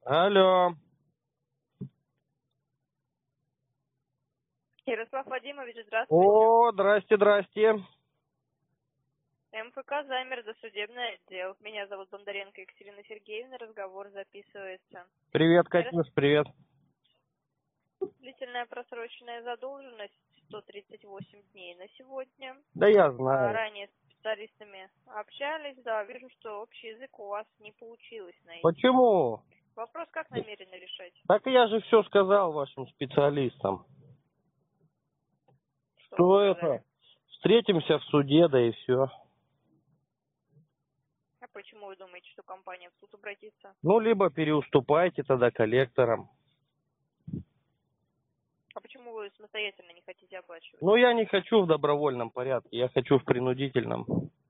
Алло. Ярослав Вадимович, здравствуйте. О, здрасте. МФК замер досудебный отдел. Меня зовут Бондаренко Екатерина Сергеевна. Разговор записывается. Привет, Катюш, привет. Длительная просроченная задолженность 138 дней на сегодня. Да я знаю. Ранее с специалистами общались, да, вижу, что общий язык у вас не получилось найти. Почему? Вопрос как намерены решать? Так я же все сказал вашим специалистам. Что это? Встретимся в суде, да и все. А почему вы думаете, что компания в суд обратится? Ну, либо переуступайте тогда коллекторам. А почему вы самостоятельно не хотите оплачивать? Ну, я не хочу в добровольном порядке, я хочу в принудительном.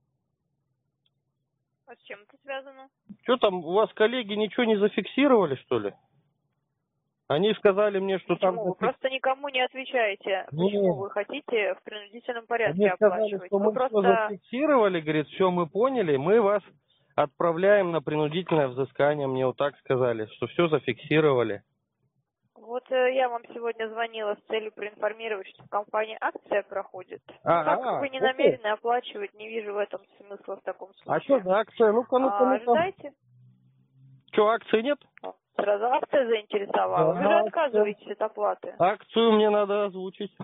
А с чем это связано? Что там, у вас коллеги ничего не зафиксировали, что ли? Они сказали мне, что Почему? там... Вы просто никому не отвечаете, почему вы хотите в принудительном порядке Они сказали, оплачивать. что Вы мы все просто... зафиксировали, говорит, все мы поняли, мы вас отправляем на принудительное взыскание. Мне вот так сказали, что все зафиксировали. Вот я вам сегодня звонила с целью проинформировать, что в компании акция проходит. Так как вы не намерены оплачивать, не вижу в этом смысла в таком случае. А что за акция? Ну-ка. Ожидайте. Что, акции нет? Сразу акция заинтересовала. Да, Вы же отказываетесь от оплаты. Акцию мне надо озвучить.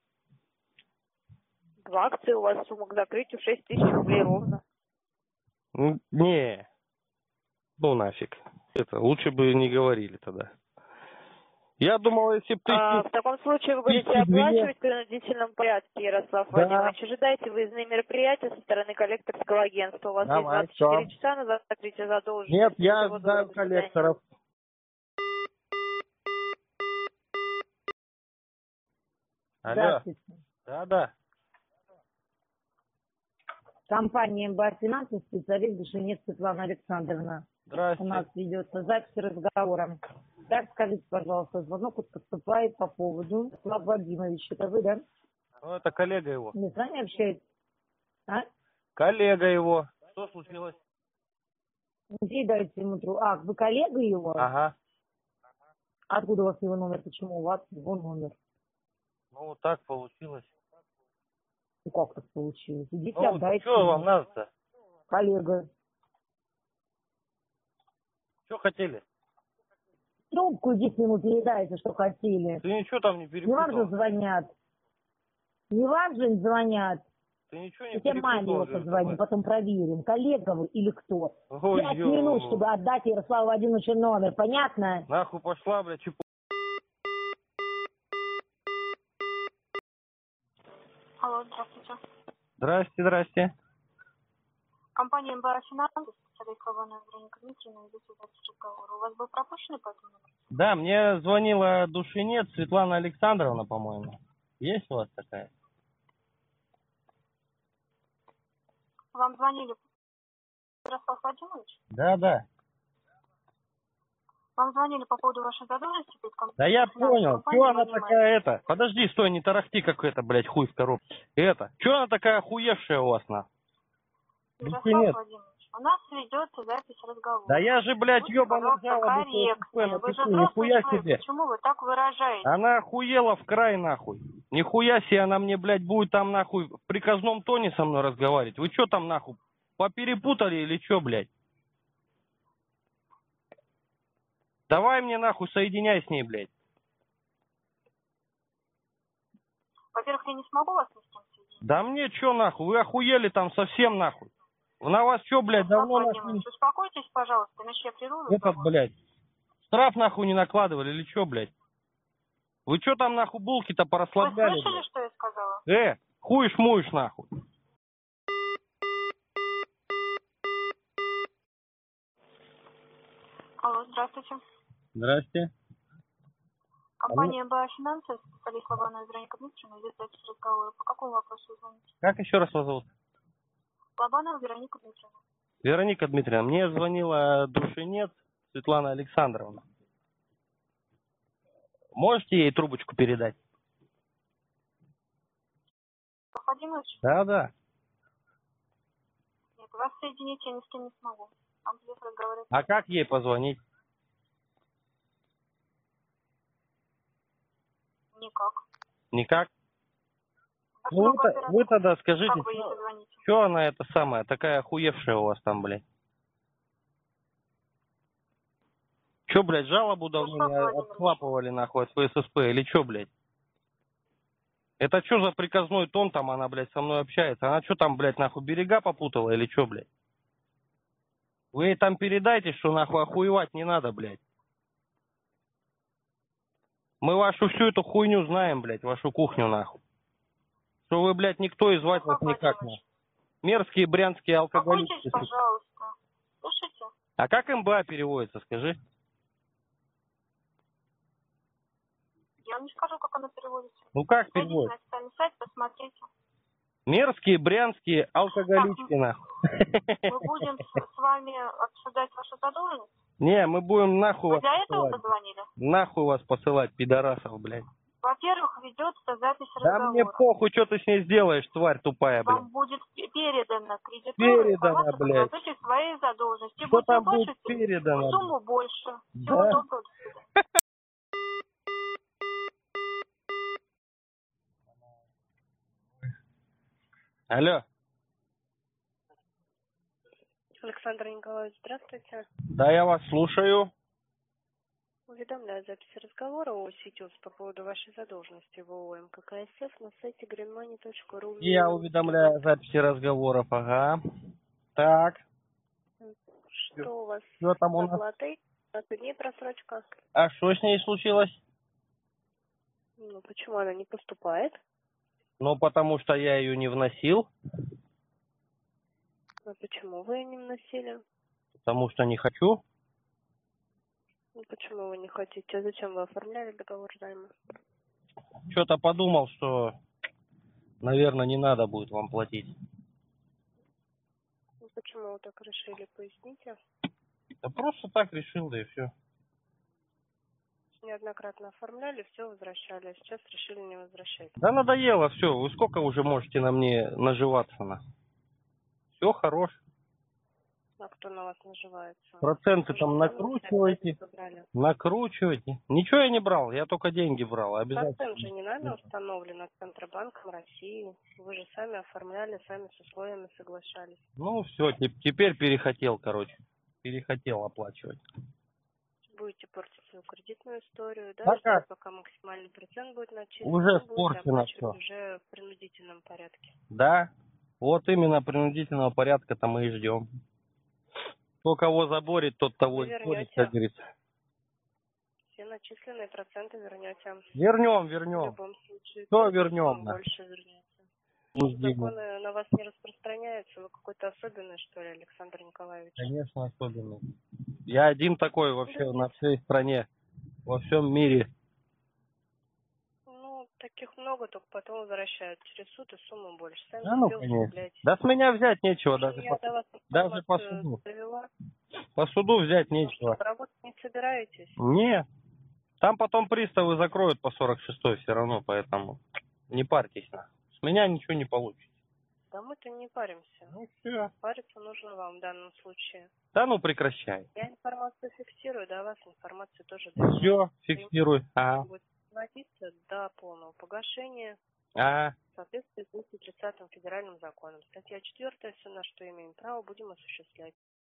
В акции у вас сумма к закрытию 6 тысяч рублей ровно. Не, ну нафиг. Это лучше бы не говорили тогда. Я думал, если бы ты... В таком случае вы будете оплачивать в принудительном порядке, Ярослав Вадимович. Ожидаете выездные мероприятия со стороны коллекторского агентства. У вас есть 24 часа на закрытие задолженности. Нет, я ожидаю коллекторов. Алло. Да. Компания МБА Финансы, специалист Душинец Светлана Александровна. Здрасте. У нас ведется запись разговора. Так, скажите, пожалуйста, звонок вот поступает по поводу Ярослава Владимировича. Это вы, да? Ну, это коллега его. Не с вами общаетесь? А? Коллега его. Что случилось? Где дайте ему трубку? А, вы коллега его? Ага. Откуда у вас его номер? Почему у вас его номер? Ну, вот так получилось. Ну, как так получилось? Идите, Ну, отдайте. что вам надо-то? Коллега. Что хотели? Трубку идите ему передайте, что хотели. Ты ничего там не Не вам же перепутал? звонят. Не вам же звонят. Ты ничего не Я тебе маме его перепутал? позвоню, потом проверим, коллега вы или кто. Ой, 5 минут, чтобы отдать Ярославу Владимировичу номер, понятно? Нахуй пошла, блядь, чепу. Алло, здравствуйте. Здрасте. Компания МБА Финансы, специалист Лобанова Вероника Дмитриевна, ведется запись разговора. У вас был пропущенный по этому номеру? Да, мне звонила Душинец Светлана Александровна, по-моему. Есть у вас такая? Вам звонили Ярослав Владимирович? Да. Вам звонили по поводу вашей задолженности перед компанией? Да я понял. Что она такая это? Подожди, стой, не тарахти, как это, блядь, хуй в коробке. Что она такая охуевшая у вас, на? Ярослав Владимирович, у нас ведется запись разговора. Да я же, блядь, ёбаный жалобы. Вы же взрослый человек, почему вы так выражаете? Она охуела в край, нахуй. Нихуя себе она мне, блядь, будет там, нахуй, в приказном тоне со мной разговаривать. Вы что там, нахуй, поперепутали или что, блядь? Давай мне, нахуй, соединяй с ней, блядь. Во-первых, я не смогу вас с ним соединить. Да мне что, нахуй, вы охуели там совсем, нахуй. На вас что, блядь, давно, нахуй... Успокойтесь, пожалуйста, иначе я приду... Этот, блядь, штраф, нахуй, не накладывали или что, блядь? Вы что там, нахуй, булки-то порасслабляли? Вы слышали, что я сказала? Хуешь-муешь, нахуй. Алло, здравствуйте. Здрасте. Компания МБА Финансы, специалист Лобанова Вероника Дмитриевна, ведет запись разговора. По какому вопросу вы звоните? Как еще раз вас зовут? Лобанова Вероника Дмитриевна. Вероника Дмитриевна, мне звонила Душинец Светлана Александровна. Можете ей трубочку передать? Владимирович? Да. Нет, вас соединить я ни с кем не смогу. Вам придется разговаривать. А как ей позвонить? Никак. Никак? А Ну, что вы тогда скажите, как вы ей позвоните? что она это самая, такая охуевшая у вас там, блядь? Че, блядь, жалобу давно не отхлапывали, нахуй, от ФССП, или че, блядь? Это что за приказной тон там, она, блядь, со мной общается? Она что там, блядь, нахуй, берега попутала или что, блядь? Вы ей там передайте, что, нахуй, охуевать не надо, блядь. Мы вашу всю эту хуйню знаем, блядь, вашу кухню, нахуй. Что вы, блядь, никто и звать вас никак, нахуй. Мерзкие брянские алкоголики. Успокойтесь, пожалуйста. Слушайте? А как МБА переводится, скажи? Я не скажу, как она переводится. Ну как Зайдите переводится? на официальный сайт, посмотрите. Мерзкие брянские алкоголички, нахуй. Мы будем с вами обсуждать вашу задолженность? Не, мы будем нахуй Вы вас для этого посылать. позвонили? Нахуй вас посылать, пидорасов, блядь. Во-первых, ведется запись Да разговора. мне похуй, что ты с ней сделаешь, тварь тупая, блядь. Вам будет передана кредитору Передано, информация по блядь. статусе своей задолженности. Что Будете там будет выплачивать передано? сумму больше. Всего Да. доброго, до свидания. Алло. Александр Николаевич, здравствуйте. Да, я вас слушаю. Уведомляю записи разговора о Ситиус по поводу вашей задолженности в ООО МККСФ на сайте greenmoney.ru. Я уведомляю о записи разговоров, ага. Так. Что у вас Что там с у нас? оплатой? 20 дней просрочка. А что с ней случилось? Ну, почему она не поступает? Ну, потому что я ее не вносил. А почему вы ее не вносили? Потому что не хочу. Ну, почему вы не хотите? А зачем вы оформляли договор займа? Что-то подумал, что, наверное, не надо будет вам платить. Ну, почему вы так решили? Поясните. Да просто так решил, да и все. Неоднократно оформляли, все возвращали, а сейчас решили не возвращать. Да надоело все. Вы сколько уже можете на мне наживаться на? Все, хорош. А кто на вас наживается? Проценты Вы там же накручиваете. забрали. Накручиваете. Ничего я не брал, я только деньги брал. Процент же Обязательно. не нами установлен, а Центробанком России. Вы же сами оформляли, сами с условиями соглашались. Ну все, теперь перехотел, короче. Перехотел оплачивать. Будете портить свою кредитную историю, да? А Ждать, как? пока максимальный процент будет начислен. Уже Будете спорчено оплачивать всё. уже в принудительном порядке. Да, вот именно принудительного порядка-то мы и ждем. Кто кого заборит, тот того Вы и борит, вернете как говорится. все начисленные проценты, вернете. Вернем, В вернем. любом случае. Что Плюс вернем? сумму больше вернете. Ну, Законы на вас не распространяются. Вы какой-то особенный, что ли, Александр Николаевич? Конечно, особенно. Я один такой вообще на всей стране, во всем мире. Ну, таких много, только потом возвращают через суд и сумму больше. Сами Да ну, себе конечно. усугубляете. Да с меня взять нечего, Я до вас даже по информацию суду. довела. По суду взять Ну нечего. что, работать не собираетесь? Не, там потом приставы закроют по 46-й все равно, поэтому не парьтесь. С меня ничего не получится. Да мы-то не паримся. Ну все. Париться нужно вам в данном случае. Да ну прекращай. Я информацию фиксирую, до вас информацию тоже довела. Все, фиксируй. Будет платиться до полного погашения А. в соответствии с 230 федеральным законом. Статья 4, все, на что имеем право, будем осуществлять.